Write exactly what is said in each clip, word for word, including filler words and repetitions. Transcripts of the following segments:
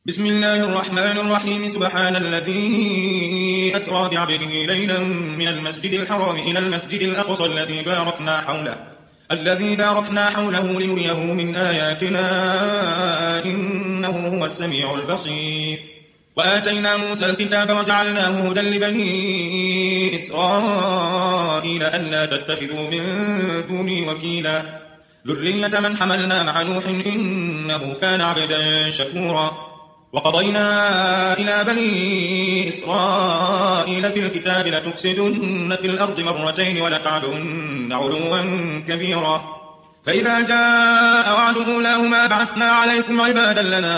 بسم الله الرحمن الرحيم سبحان الذي أسرى بعبده ليلا من المسجد الحرام إلى المسجد الأقصى الذي باركنا حوله الذي باركنا حوله لنريه من آياتنا إنه هو السميع البصير. وآتينا موسى الكتاب وجعلناه هدى لبني إسرائيل ألا تتخذوا من دوني وكيلا ذرية من حملنا مع نوح إنه كان عبدا شكورا. وقضينا إلى بني إسرائيل في الكتاب لتفسدن في الأرض مرتين ولتعلن علوا كبيرا. فإذا جاء وعد أولاهما بعثنا عليكم عبادا لنا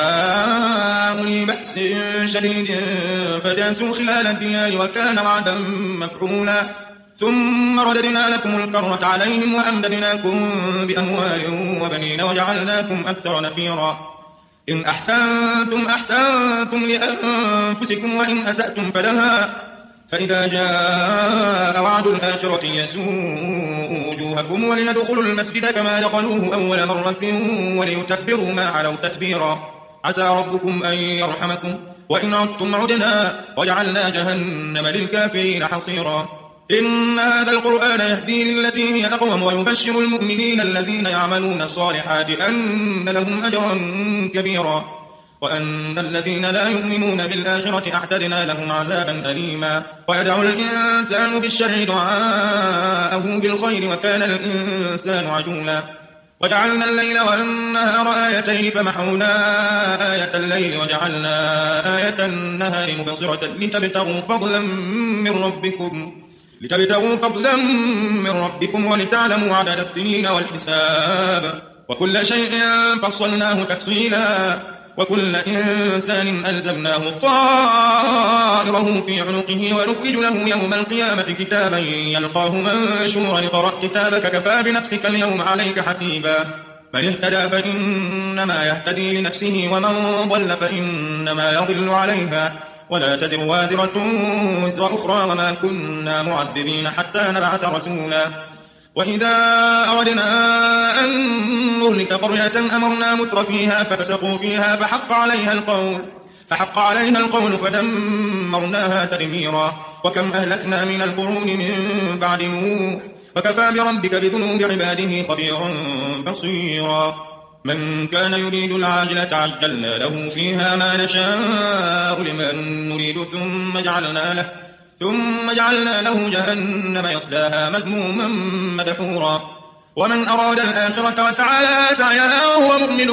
أولي بأس شديد فجاسوا خلال الديار وكان وعدا مفعولا. ثم رددنا لكم الكرة عليهم وأمددناكم بأموال وبنين وجعلناكم أكثر نفيرا. إن أحسنتم أحسنتم لأنفسكم وإن أسأتم فلها. فإذا جاء وعد الآخرة ليسوءوا وجوهكم وليدخلوا المسجد كما دخلوه أول مرة وليتبروا ما علوا تتبيرا. عسى ربكم أن يرحمكم وإن عدتم عدنا وجعلنا جهنم للكافرين حصيرا. إن هذا القرآن يهدي للتي هي أقوم ويبشر المؤمنين الذين يعملون الصالحات أن لهم أجرا كبيرا وأن الذين لا يؤمنون بالآخرة أعتدنا لهم عذابا أليما. ويدعو الإنسان بالشر دعاءه بالخير وكان الإنسان عجولا. وجعلنا الليل والنهار آيتين فمحونا آية الليل وجعلنا آية النهار مبصرة لتبتغوا فضلا من ربكم لتبتغوا فضلا من ربكم ولتعلموا عدد السنين والحساب وكل شيء فصلناه تفصيلا. وكل إنسان ألزمناه طائره في عنقه ونخرج له يوم القيامة كتابا يلقاه منشورا اقرأ كتابك كفى بنفسك اليوم عليك حسيبا. من اهتدى فإنما يهتدي لنفسه ومن ضل فإنما يضل عليها ولا تزر وازرة وزر أخرى وما كنا معذبين حتى نبعث رسولا. وإذا أردنا أن نهلك قرية أمرنا متر فيها ففسقوا فيها فحق عليها القول فحق عليها القول فدمرناها تدميرا. وكم أهلكنا من القرون من بعد نوح وكفى بربك بذنوب عباده خبيرا بصيرا. من كان يريد العاجلة عجلنا له فيها ما نشاء لمن نريد ثم جعلنا له ثم جعلنا له جهنم يصلاها مذموما مدحورا. ومن أراد الآخرة وسعى لها سعيها وهو مؤمن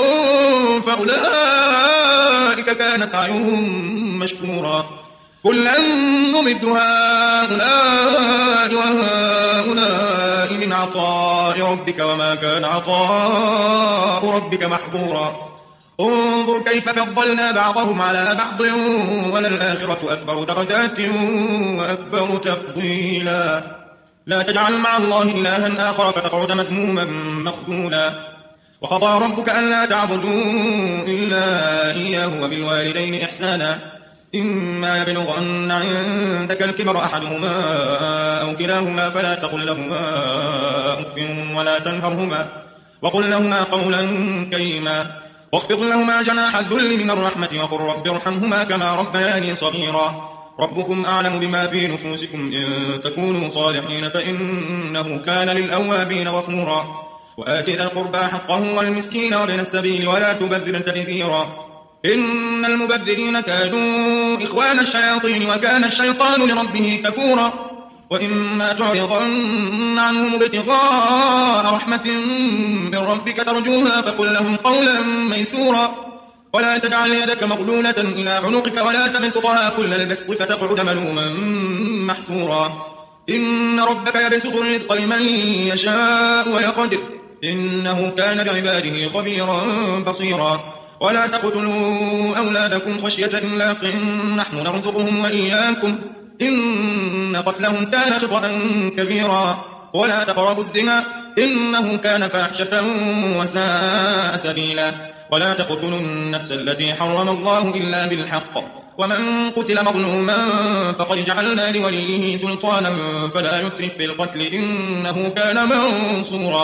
فأولئك كان سعيهم مشكورا. كلا نمد هؤلاء وهؤلاء من عطاء ربك وما كان عطاء ربك محظورا. انظر كيف فضلنا بعضهم على بعض وللآخرة أكبر درجات وأكبر تفضيلا. لا تجعل مع الله إلها آخر فتقعد مذموما مخذولا. وقضى ربك ألا تعبدوا إلا إياه وبالوالدين إحسانا إما يبلغن عندك الكبر أحدهما أو كلاهما فلا تقل لهما أف ولا تنهرهما وقل لهما قولا كريما واخفض لهما جناح الذل من الرحمة وقل رب ارحمهما كما ربياني صغيرا. ربكم أعلم بما في نفوسكم إن تكونوا صالحين فإنه كان للأوابين غفورا. وآت ذا القربى حقه والمسكين وابن السبيل ولا تبذر تبذيرا. إن المبذرين كانوا إخوان الشياطين وكان الشيطان لربه كفورا. وإما تعرضن عنهم ابتغاء رحمة من ربك ترجوها فقل لهم قولا ميسورا. ولا تجعل يدك مغلولة إلى عنقك ولا تبسطها كل البسط فتقعد ملوما محسورا. إن ربك يبسط الرزق لمن يشاء ويقدر إنه كان بعباده خبيرا بصيرا. ولا تقتلوا أولادكم خشية إملاق نحن نرزقهم وإياكم إن قتلهم كان خطأ كبيرا. ولا تقربوا الزنا إنه كان فاحشة وساء سبيلا. ولا تقتلوا النفس التي حرم الله إلا بالحق ومن قتل مظلوما فقد جعلنا لوليه سلطانا فلا يسرف في القتل إنه كان منصورا.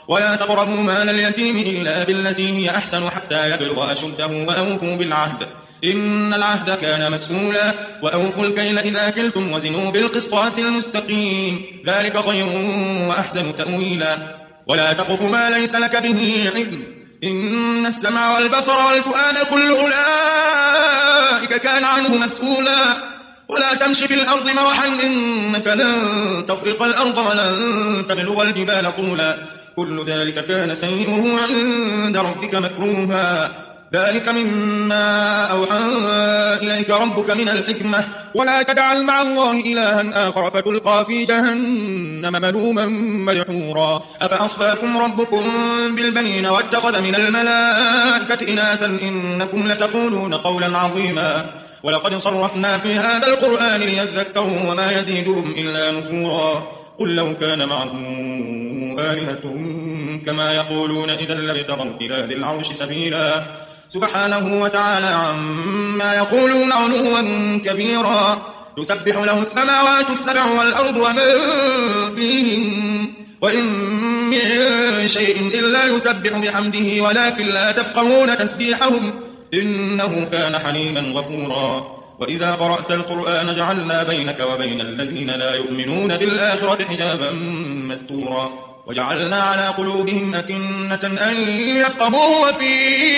ولا تقربوا مال اليتيم إلا بالتي هي أحسن حتى يبلغ أشده وأوفوا بالعهد إن العهد كان مسؤولا وأوفوا الكيل إذا كلتم وزنوا بالقسطاس المستقيم ذلك خير وأحسن تأويلا ولا تقف ما ليس لك به علم إن السمع والبصر والفؤاد كل أولئك كان عنه مسؤولا ولا تمش في الأرض مرحا إنك لن تخرق الأرض ولن تبلغ الجبال طولا كل ذلك كان سيئه عند ربك مكروها ذلك مما أوحى إليك ربك من الحكمة ولا تجعل مع الله إلها آخر فتلقى في جهنم ملوما مدحورا أفأصفاكم ربكم بالبنين واتخذ من الملائكة إناثا إنكم لتقولون قولا عظيما ولقد صرفنا في هذا القرآن ليذكروا وما يزيدهم إلا نفورا قل لو كان معه آلهة كما يقولون إذا لابتغوا إلى ذي العرش سبيلا سبحانه وتعالى عما يقولون علوا كبيرا تسبح له السماوات السبع والأرض ومن فيهن وإن من شيء إلا يسبح بحمده ولكن لا تفقهون تسبيحهم إنه كان حليما غفورا وإذا قرأت القرآن جعلنا بينك وبين الذين لا يؤمنون بالآخرة حجابا مستورا وجعلنا على قلوبهم أكنة أن يفقهوه وفي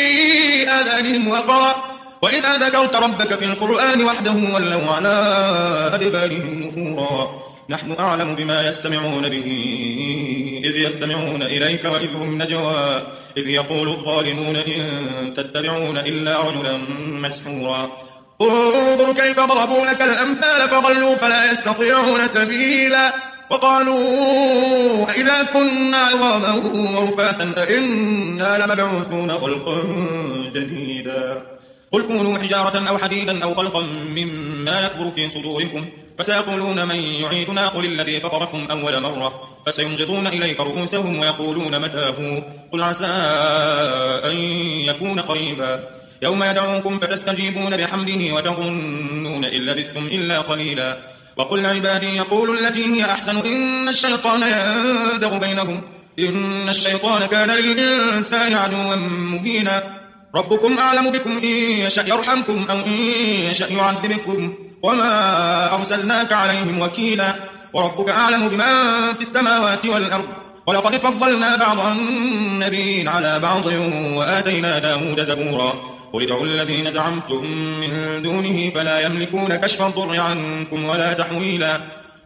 آذانهم وقرا وإذا ذكرت ربك في القرآن وحده ولوا على أدبارهم نفورا نحن أعلم بما يستمعون به إذ يستمعون إليك وإذ هم نجوى إذ يقول الظالمون إن تتبعون إلا رجلا مسحورا انظر كيف ضربوا لك الأمثال فضلوا فلا يستطيعون سبيلا وقالوا إذا كنا عظاما ورفاتا أئنا لمبعوثون خلقا جديدا قل كونوا حجارة أو حديدا أو خلقا مما يكبر في صدوركم فسيقولون من يعيدنا قل الذي فطركم أول مرة فسينغضون إليك رؤوسهم ويقولون متى قل عسى أن يكون قريبا يوم يدعوكم فتستجيبون بحمده وتظنون إن لبثتم إلا قليلا وقل عبادي يقولوا التي هي أحسن إن الشيطان ينزغ بينهم إن الشيطان كان للإنسان عدوا مبينا ربكم أعلم بكم إن يشأ يرحمكم أو إن يشأ يعذبكم وما أرسلناك عليهم وكيلا وربك أعلم بما في السماوات والأرض ولقد فضلنا بعض النبيين على بعض وآتينا داود زبورا قل ادعوا الذين زعمتم من دونه فلا يملكون كشف الضر عنكم ولا تحويلا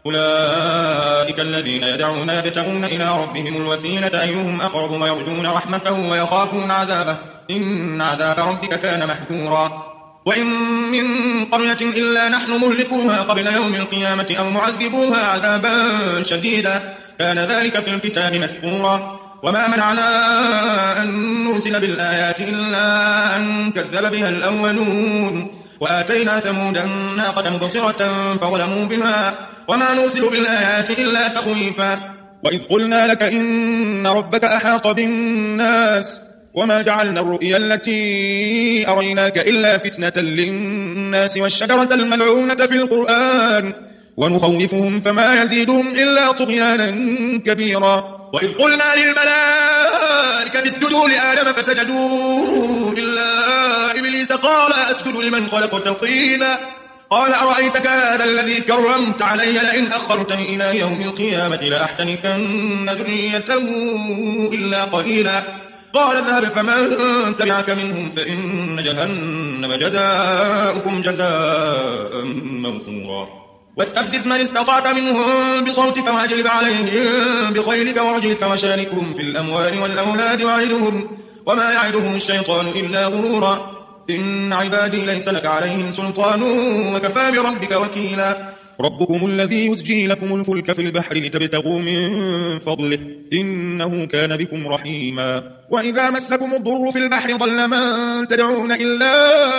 أولئك الذين يدعون يبتغون إلى ربهم الوسيلة أيهم أقرب ويرجون رحمته ويخافون عذابه إن عذاب ربك كان محذورا وإن من قرية إلا نحن مهلكوها قبل يوم القيامة أو معذبوها عذابا شديدا كان ذلك في الكتاب مسطورا وما منعنا أن نرسل بالآيات إلا أن كذب بها الأولون وآتينا ثمود الناقة مبصرة فظلموا بها وما نرسل بالآيات إلا تخويفا وإذ قلنا لك إن ربك أحاط بالناس وما جعلنا الرؤيا التي أريناك إلا فتنة للناس والشجرة الملعونة في القرآن ونخوفهم فما يزيدهم إلا طغيانا كبيرا وإذ قلنا للملائكة اسجدوا لآدم فسجدوا إلا إبليس قال أسجد لمن خلقت طينا قال أرأيتك هذا الذي كرمت علي لئن أخرتني إلى يوم القيامة لأحتنكن ذريته إلا قليلا قال اذهب فمن تبعك منهم فإن جهنم جزاؤكم جزاء موفورا واستفزز من استطعت منهم بصوتك واجلب عليهم بخيلك ورجلك وشاركهم في الأموال والأولاد وعدهم وما يعدهم الشيطان إلا غرورا إن عبادي ليس لك عليهم سلطان وكفى بربك وكيلا ربكم الذي يزجي لكم الفلك في البحر لتبتغوا من فضله إنه كان بكم رحيما وإذا مسكم الضر في البحر ضل من تدعون إلا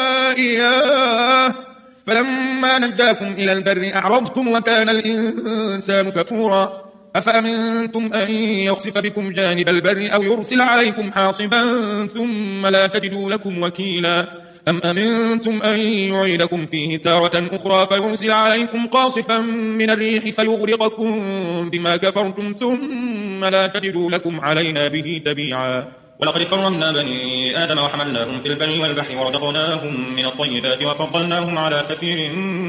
إياه فلما نجاكم إلى البر أعرضتم وكان الإنسان كفورا أفأمنتم أن يخسف بكم جانب البر أو يرسل عليكم حاصبا ثم لا تجدوا لكم وكيلا أم أمنتم أن يعيدكم فيه تارة أخرى فيرسل عليكم قاصفا من الريح فيغرقكم بما كفرتم ثم لا تجدوا لكم علينا به تبيعا. ولقد كرمنا بني آدم وحملناهم في البر والبحر ورزقناهم من الطيبات وفضلناهم على كثير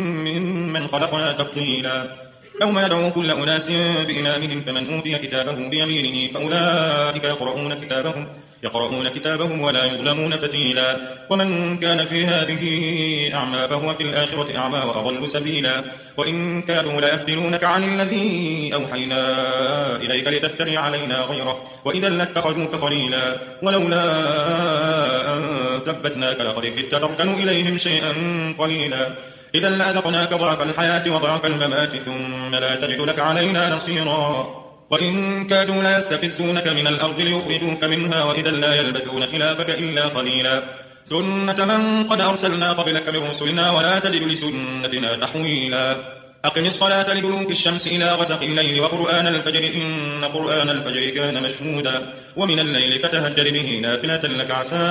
ممن خلقنا تفضيلا. يوم ندعو كل أناس بإمامهم فمن أوتي كتابه بيمينه فأولئك يقرؤون كتابهم يقرؤون كتابهم ولا يظلمون فتيلا. ومن كان في هذه أعمى فهو في الآخرة أعمى وأضل سبيلا. وإن كانوا ليفتنونك عن الذي أوحينا إليك لتفتري علينا غيره وإذا لاتخذوك خليلا. ولولا أن ثبتناك لقد كدت تركن إليهم شيئا قليلا. إذا لأذقناك ضعف الحياة وضعف الممات ثم لا تجد لك علينا نصيرا. وإن كادوا ليستفزونك من الأرض ليخرجوك منها وإذا لا يلبثون خلافك إلا قليلا. سنة من قد أرسلنا قبلك من رسلنا ولا تجد لسنتنا تحويلا. أقم الصلاة لدلوك الشمس إلى غسق الليل وقرآن الفجر إن قرآن الفجر كان مشهودا. ومن الليل فتهجد به نافلة لك عسى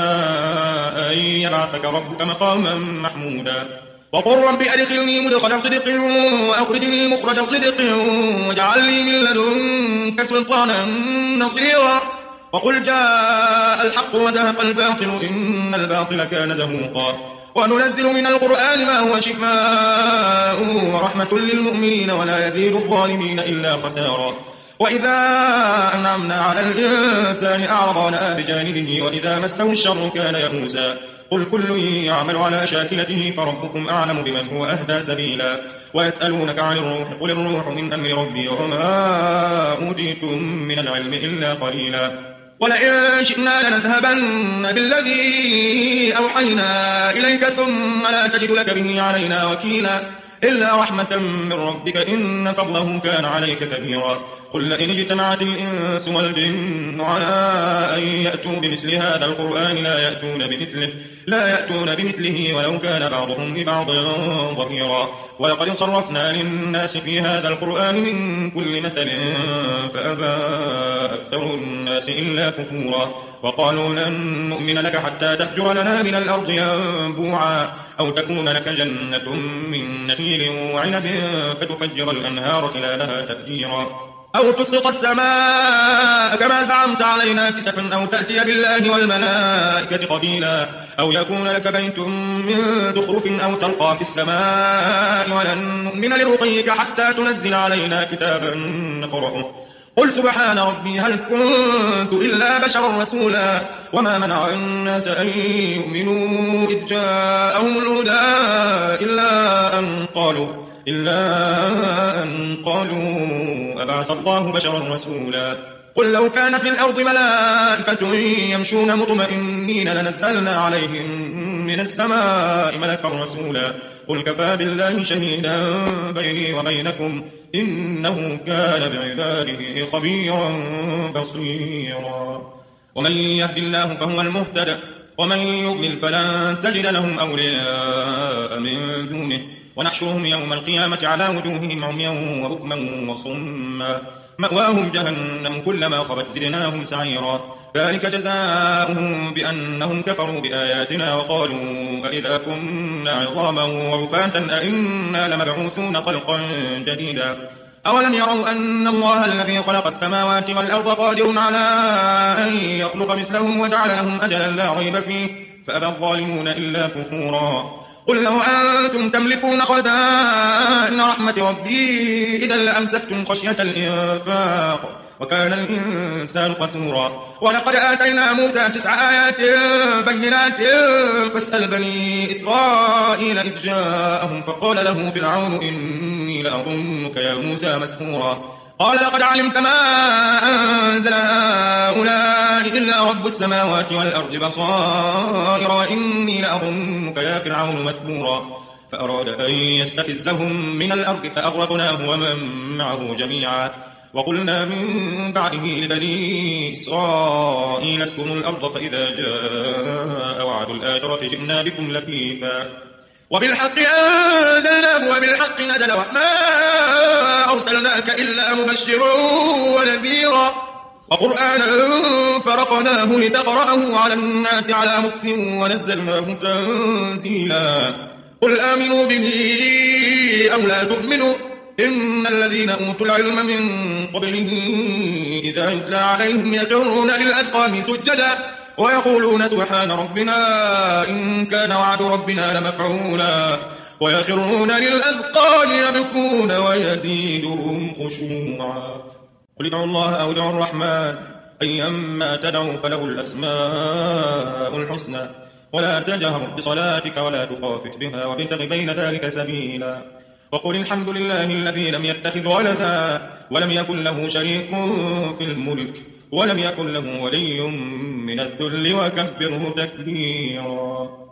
أن يبعثك ربك مقاما محمودا. وقل رب أدخلني مدخل صدق وأخرجني مخرج صدق واجعل لي من لدنك سلطانا نصيرا. وقل جاء الحق وزهق الباطل إن الباطل كان زهوقا. وننزل من القرآن ما هو شفاء ورحمة للمؤمنين ولا يزيد الظالمين إلا خسارا. وإذا أنعمنا على الإنسان أعرض ونأى بجانبه وإذا مسه الشر كان يئوسا. قل كل يعمل على شاكلته فربكم أعلم بمن هو أهدى سبيلا. ويسألونك عن الروح قل الروح من أمر ربي وما أوتيتم من العلم إلا قليلا. ولئن شئنا لنذهبن بالذي أوحينا إليك ثم لا تجد لك به علينا وكيلا. إلا رحمة من ربك إن فضله كان عليك كبيرا. قل لئن اجتمعت الإنس والجن على أن يأتوا بمثل هذا القرآن لا يأتون بمثله لا يأتون بمثله ولو كان بعضهم لبعض ظهيرا. ولقد صرفنا للناس في هذا القرآن من كل مثل فأبى أكثر الناس إلا كفورا. وقالوا لن نؤمن لك حتى تفجر لنا من الأرض ينبوعا أو تكون لك جنة من نخيل وعنب فتفجر الأنهار خلالها تفجيرا. أو تسقط السماء كما زعمت علينا كسفا أو تأتي بالله والملائكة قبيلا. أو يكون لك بيت من زخرف أو تلقى في السماء ولن نؤمن لرقيك حتى تنزل علينا كتابا نقرأه. قل سبحان ربي هل كنت إلا بشرا رسولا. وما منع الناس أن يؤمنوا إذ جاءهم الهدى إلا أن قالوا إلا أن قالوا أبعث الله بشرا رسولا. قل لو كان في الأرض ملائكة يمشون مطمئنين لنزلنا عليهم من السماء ملكا رسولا. قل كفى بالله شهيدا بيني وبينكم إنه كان بعباده خبيرا بصيرا. ومن يهد الله فهو المهتد ومن يضلل فلن تجد لهم أولياء من دونه. ونحشرهم يوم القيامة على وجوههم عميا وبكما وصما مأواهم جهنم كلما خبت زدناهم سعيرا. ذلك جزاؤهم بأنهم كفروا بآياتنا وقالوا أئذا كنا عظاما ورفاتا أئنا لمبعوثون خلقا جديدا. أولم يروا أن الله الذي خلق السماوات والأرض قادر على أن يخلق مثلهم وجعل لهم أجلا لا ريب فيه فأبى الظالمون إلا كفورا. قل لو أنتم تملكون خزائن رحمة ربي إذا لأمسكتم خشية الإنفاق وكان الإنسان قتورا. ولقد آتينا موسى تسع آيات بينات فاسأل بني إسرائيل إذ جاءهم فقال له فرعون إني لأظنك يا موسى مسحورا. قال لقد علمت ما أنزل هؤلاء إلا رب السماوات والأرض بصائر وإني لأظنك يا فرعون مثبورا. فأراد أن يستفزهم من الأرض فأغرقناه ومن معه جميعا. وقلنا من بعده لبني إسرائيل اسكنوا الأرض فإذا جاء وعد الآخرة جئنا بكم لفيفا. وبالحق أنزلناه وبالحق نزل وما أرسلناك إلا مبشرا ونذيرا. وقرآنا فرقناه لتقرأه على الناس على مكث ونزلناه تنزيلا قل آمنوا به أو لا تؤمنوا إن الذين أوتوا العلم من قبله إذا يتلى عليهم يخرون للأذقان سجدا ويقولون سبحان ربنا إن كان وعد ربنا لمفعولا ويخرون للأذقان يبكون ويزيدهم خشوعا قل ادعوا الله أو ادعوا الرحمن أيما تدعوا فله الأسماء الحسنى ولا تجهر بصلاتك ولا تخافت بها وابتغ بين ذلك سبيلا وقل الحمد لله الذي لم يتخذ ولدا ولم يكن له شريك في الملك ولم يكن له ولي من الذل وكبره تكبيرا